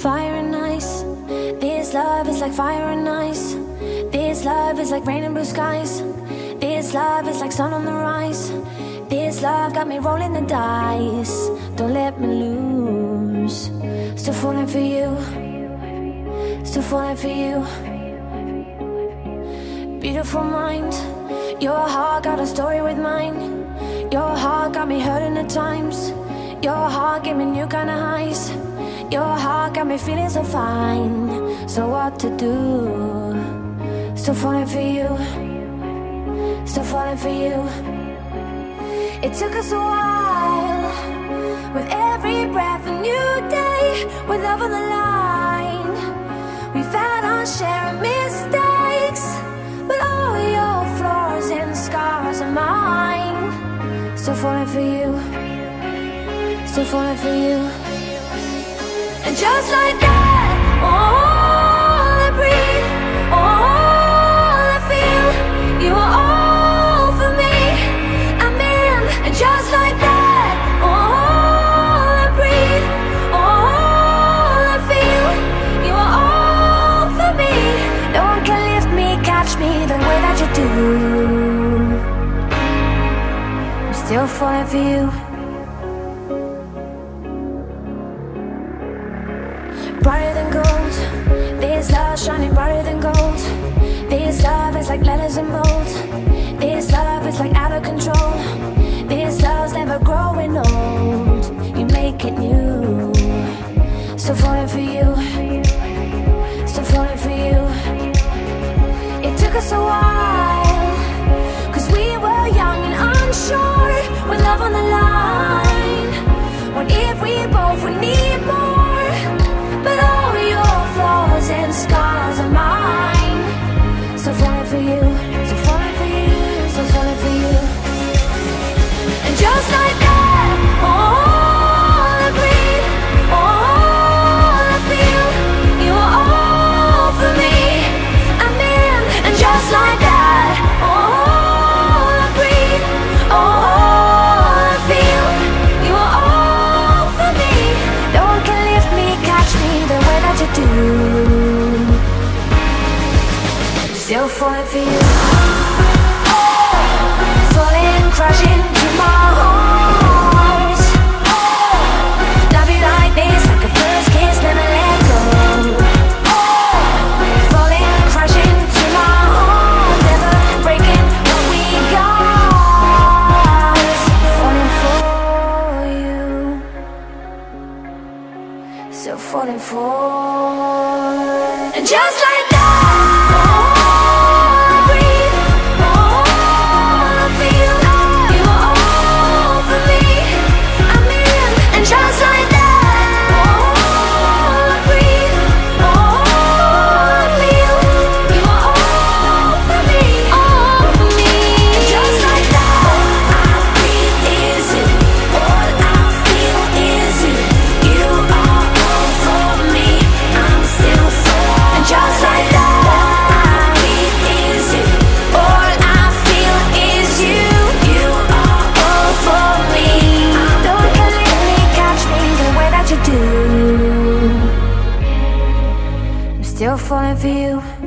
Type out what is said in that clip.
fire and ice. This love is like fire and ice. This love is like rain and blue skies. This love is like sun on the rise. This love got me rolling the dice. Don't let me lose. Still falling for you. Still falling for you. Beautiful mind. Your heart got a story with mine. Your heart got me hurting at times. Your heart gave me new kind of highs. Your heart got me feeling so fine. So what to do? Still falling for you. Still falling for you. It took us a while. With every breath a new day. With love on the line. We've had our share of mistakes. But all your flaws and scars are mine. Still falling for you. Still falling for you. And just like that, all I breathe, all I feel, you are all for me. I'm in. And just like that, all I breathe, all I feel, you are all for me. No one can lift me, catch me the way that you do. I'm still falling for you. Brighter than gold. This love shining brighter than gold. This love is like letters in bold. This love is like out of control. This love's never growing old. You make it new. Still falling for you. Still falling for you. It took us a while, 'cause we were young and unsure. With love on the line. What if we both would need more? But all your flaws and scars are mine. Still falling for you. Still falling for you. Still falling for you. And just like that, all I breathe, all I feel, you are all for me. I'm in. And just like that, all I breathe, all I feel, you are all for me. No one can lift me, catch me the way that you do. Still falling for you. Falling, crashing to my heart. Love you like this, like a first kiss, never let go. Falling, crashing to my heart. Never breaking what we got. Falling for you. Still falling for. And just like that, all I breathe, all I feel, you are all for me. I'm in. And just like that, all I breathe, all I feel, you are all for me, all for me. And just like that, all I breathe is you, all I feel is you. You are all for me. I'm still for. And just like that, all I breathe is you, all I feel is you. You are all for me. No one can let me, catch me the way that you do. I'm still falling for you.